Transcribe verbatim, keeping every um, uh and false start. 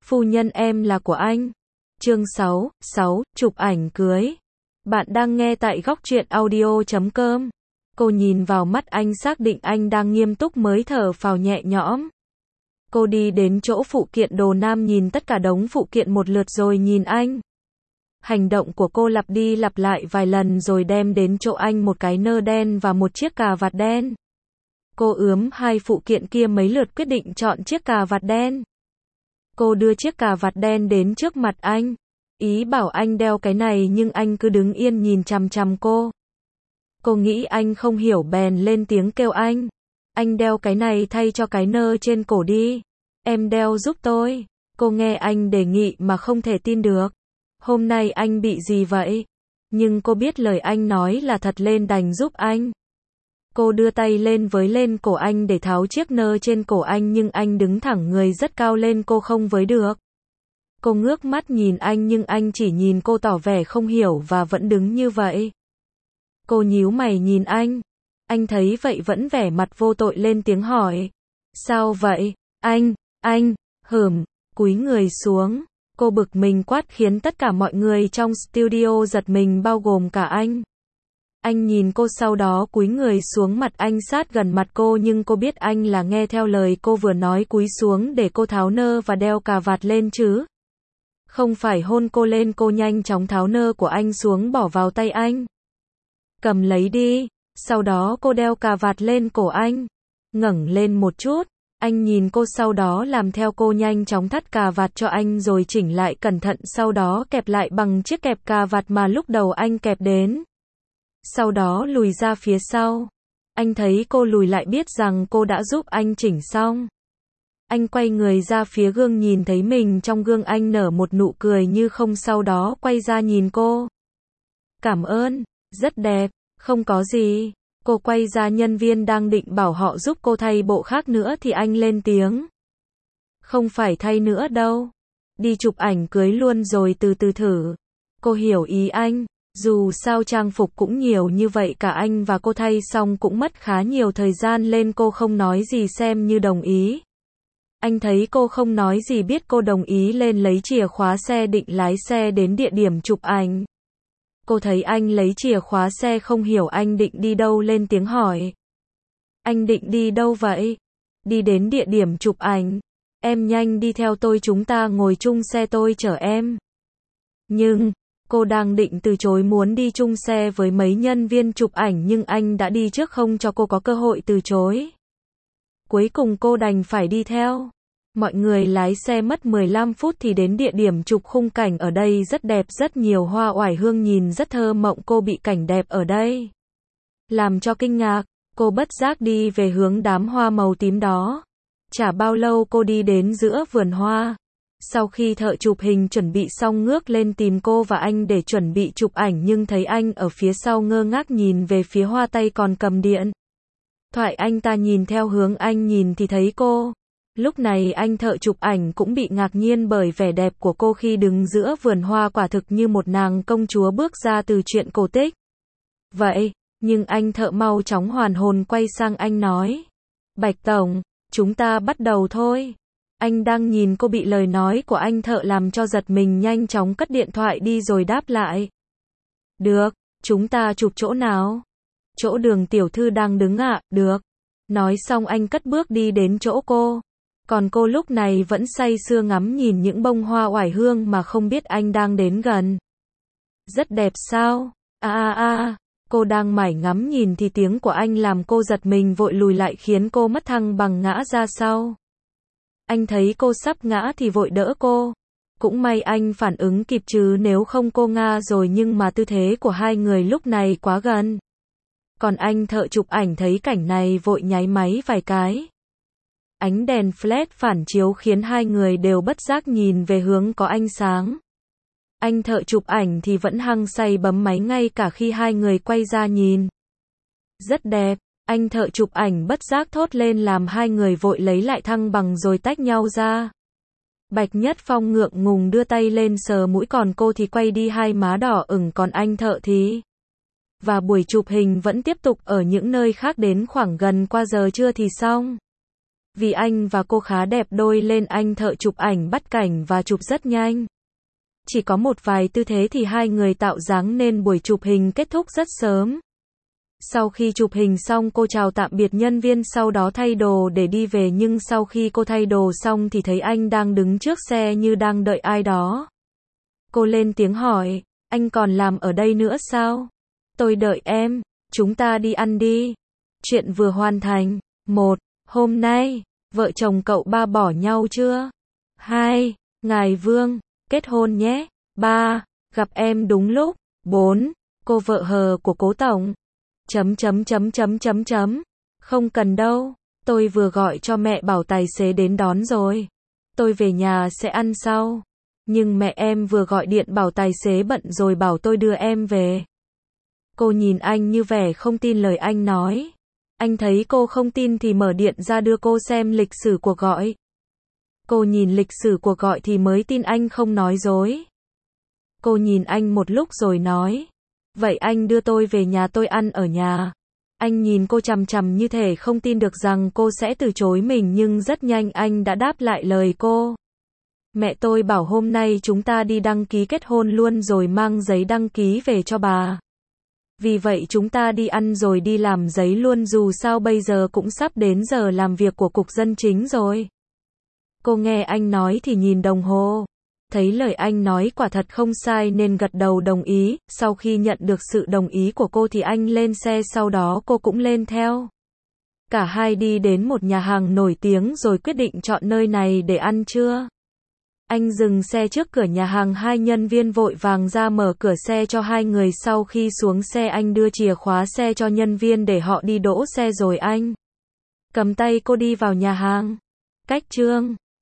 Phu nhân em là của anh. Chương sáu, sáu, chụp ảnh cưới. Bạn đang nghe tại góc truyện audio chấm com. Cô nhìn vào mắt anh xác định anh đang nghiêm túc mới thở phào nhẹ nhõm. Cô đi đến chỗ phụ kiện đồ nam nhìn tất cả đống phụ kiện một lượt rồi nhìn anh. Hành động của cô lặp đi lặp lại vài lần rồi đem đến chỗ anh một cái nơ đen và một chiếc cà vạt đen. Cô ướm hai phụ kiện kia mấy lượt quyết định chọn chiếc cà vạt đen. Cô đưa chiếc cà vạt đen đến trước mặt anh. Ý bảo anh đeo cái này nhưng anh cứ đứng yên nhìn chằm chằm cô. Cô nghĩ anh không hiểu bèn lên tiếng kêu anh. Anh đeo cái này thay cho cái nơ trên cổ đi. Em đeo giúp tôi. Cô nghe anh đề nghị mà không thể tin được. Hôm nay anh bị gì vậy? Nhưng cô biết lời anh nói là thật lên đành giúp anh. Cô đưa tay lên với lên cổ anh để tháo chiếc nơ trên cổ anh nhưng anh đứng thẳng người rất cao lên cô không với được. Cô ngước mắt nhìn anh nhưng anh chỉ nhìn cô tỏ vẻ không hiểu và vẫn đứng như vậy. Cô nhíu mày nhìn anh. Anh thấy vậy vẫn vẻ mặt vô tội lên tiếng hỏi. Sao vậy? Anh, anh, hửm, cúi người xuống. Cô bực mình quát khiến tất cả mọi người trong studio giật mình bao gồm cả anh. Anh nhìn cô sau đó cúi người xuống mặt anh sát gần mặt cô nhưng cô biết anh là nghe theo lời cô vừa nói cúi xuống để cô tháo nơ và đeo cà vạt lên chứ. Không phải hôn cô lên cô nhanh chóng tháo nơ của anh xuống bỏ vào tay anh. Cầm lấy đi, sau đó cô đeo cà vạt lên cổ anh. Ngẩng lên một chút, anh nhìn cô sau đó làm theo cô nhanh chóng thắt cà vạt cho anh rồi chỉnh lại cẩn thận sau đó kẹp lại bằng chiếc kẹp cà vạt mà lúc đầu anh kẹp đến. Sau đó lùi ra phía sau. Anh thấy cô lùi lại biết rằng cô đã giúp anh chỉnh xong. Anh quay người ra phía gương nhìn thấy mình trong gương anh nở một nụ cười như không sau đó quay ra nhìn cô. Cảm ơn, rất đẹp, không có gì. Cô quay ra nhân viên đang định bảo họ giúp cô thay bộ khác nữa thì anh lên tiếng. Không phải thay nữa đâu. Đi chụp ảnh cưới luôn rồi từ từ thử. Cô hiểu ý anh. Dù sao trang phục cũng nhiều như vậy cả anh và cô thay xong cũng mất khá nhiều thời gian lên cô không nói gì xem như đồng ý. Anh thấy cô không nói gì biết cô đồng ý lên lấy chìa khóa xe định lái xe đến địa điểm chụp ảnh. Cô thấy anh lấy chìa khóa xe không hiểu anh định đi đâu lên tiếng hỏi. Anh định đi đâu vậy? Đi đến địa điểm chụp ảnh. Em nhanh đi theo tôi chúng ta ngồi chung xe tôi chở em. Nhưng... Cô đang định từ chối muốn đi chung xe với mấy nhân viên chụp ảnh nhưng anh đã đi trước không cho cô có cơ hội từ chối. Cuối cùng cô đành phải đi theo. Mọi người lái xe mất mười lăm phút thì đến địa điểm chụp khung cảnh ở đây rất đẹp rất nhiều hoa oải hương nhìn rất thơ mộng cô bị cảnh đẹp ở đây. Làm cho kinh ngạc, cô bất giác đi về hướng đám hoa màu tím đó. Chả bao lâu cô đi đến giữa vườn hoa. Sau khi thợ chụp hình chuẩn bị xong ngước lên tìm cô và anh để chuẩn bị chụp ảnh nhưng thấy anh ở phía sau ngơ ngác nhìn về phía hoa tay còn cầm điện thoại anh ta nhìn theo hướng anh nhìn thì thấy cô. Lúc này anh thợ chụp ảnh cũng bị ngạc nhiên bởi vẻ đẹp của cô khi đứng giữa vườn hoa quả thực như một nàng công chúa bước ra từ truyện cổ tích. Vậy, nhưng anh thợ mau chóng hoàn hồn quay sang anh nói. Bạch Tổng, chúng ta bắt đầu thôi. Anh đang nhìn cô bị lời nói của anh thợ làm cho giật mình nhanh chóng cất điện thoại đi rồi đáp lại. Được, chúng ta chụp chỗ nào? Chỗ Đường tiểu thư đang đứng ạ, à? Được. Nói xong anh cất bước đi đến chỗ cô. Còn cô lúc này vẫn say sưa ngắm nhìn những bông hoa oải hương mà không biết anh đang đến gần. Rất đẹp sao? A a a, cô đang mải ngắm nhìn thì tiếng của anh làm cô giật mình vội lùi lại khiến cô mất thăng bằng ngã ra sau. Anh thấy cô sắp ngã thì vội đỡ cô. Cũng may anh phản ứng kịp chứ nếu không cô ngã rồi nhưng mà tư thế của hai người lúc này quá gần. Còn anh thợ chụp ảnh thấy cảnh này vội nháy máy vài cái. Ánh đèn flash phản chiếu khiến hai người đều bất giác nhìn về hướng có ánh sáng. Anh thợ chụp ảnh thì vẫn hăng say bấm máy ngay cả khi hai người quay ra nhìn. Rất đẹp. Anh thợ chụp ảnh bất giác thốt lên làm hai người vội lấy lại thăng bằng rồi tách nhau ra. Bạch Nhất Phong ngượng ngùng đưa tay lên sờ mũi còn cô thì quay đi hai má đỏ ửng còn anh thợ thì. Và buổi chụp hình vẫn tiếp tục ở những nơi khác đến khoảng gần qua giờ trưa thì xong. Vì anh và cô khá đẹp đôi nên anh thợ chụp ảnh bắt cảnh và chụp rất nhanh. Chỉ có một vài tư thế thì hai người tạo dáng nên buổi chụp hình kết thúc rất sớm. Sau khi chụp hình xong cô chào tạm biệt nhân viên sau đó thay đồ để đi về nhưng sau khi cô thay đồ xong thì thấy anh đang đứng trước xe như đang đợi ai đó. Cô lên tiếng hỏi, anh còn làm ở đây nữa sao? Tôi đợi em, chúng ta đi ăn đi. Chuyện vừa hoàn thành. một. Hôm nay, vợ chồng cậu ba bỏ nhau chưa? hai. Ngài Vương, kết hôn nhé. ba. Gặp em đúng lúc. bốn. Cô vợ hờ của cố tổng. Chấm chấm chấm chấm chấm chấm. Không cần đâu, tôi vừa gọi cho mẹ bảo tài xế đến đón rồi. Tôi về nhà sẽ ăn sau. Nhưng mẹ em vừa gọi điện bảo tài xế bận rồi bảo tôi đưa em về. Cô nhìn anh như vẻ không tin lời anh nói. Anh thấy cô không tin thì mở điện ra đưa cô xem lịch sử cuộc gọi. Cô nhìn lịch sử cuộc gọi thì mới tin anh không nói dối. Cô nhìn anh một lúc rồi nói, vậy anh đưa tôi về nhà tôi ăn ở nhà. Anh nhìn cô chằm chằm như thể không tin được rằng cô sẽ từ chối mình nhưng rất nhanh anh đã đáp lại lời cô. Mẹ tôi bảo hôm nay chúng ta đi đăng ký kết hôn luôn rồi mang giấy đăng ký về cho bà. Vì vậy chúng ta đi ăn rồi đi làm giấy luôn dù sao bây giờ cũng sắp đến giờ làm việc của cục dân chính rồi. Cô nghe anh nói thì nhìn đồng hồ. Thấy lời anh nói quả thật không sai nên gật đầu đồng ý, sau khi nhận được sự đồng ý của cô thì anh lên xe sau đó cô cũng lên theo. Cả hai đi đến một nhà hàng nổi tiếng rồi quyết định chọn nơi này để ăn trưa. Anh dừng xe trước cửa nhà hàng hai nhân viên vội vàng ra mở cửa xe cho hai người sau khi xuống xe anh đưa chìa khóa xe cho nhân viên để họ đi đỗ xe rồi anh cầm tay cô đi vào nhà hàng. Cách chương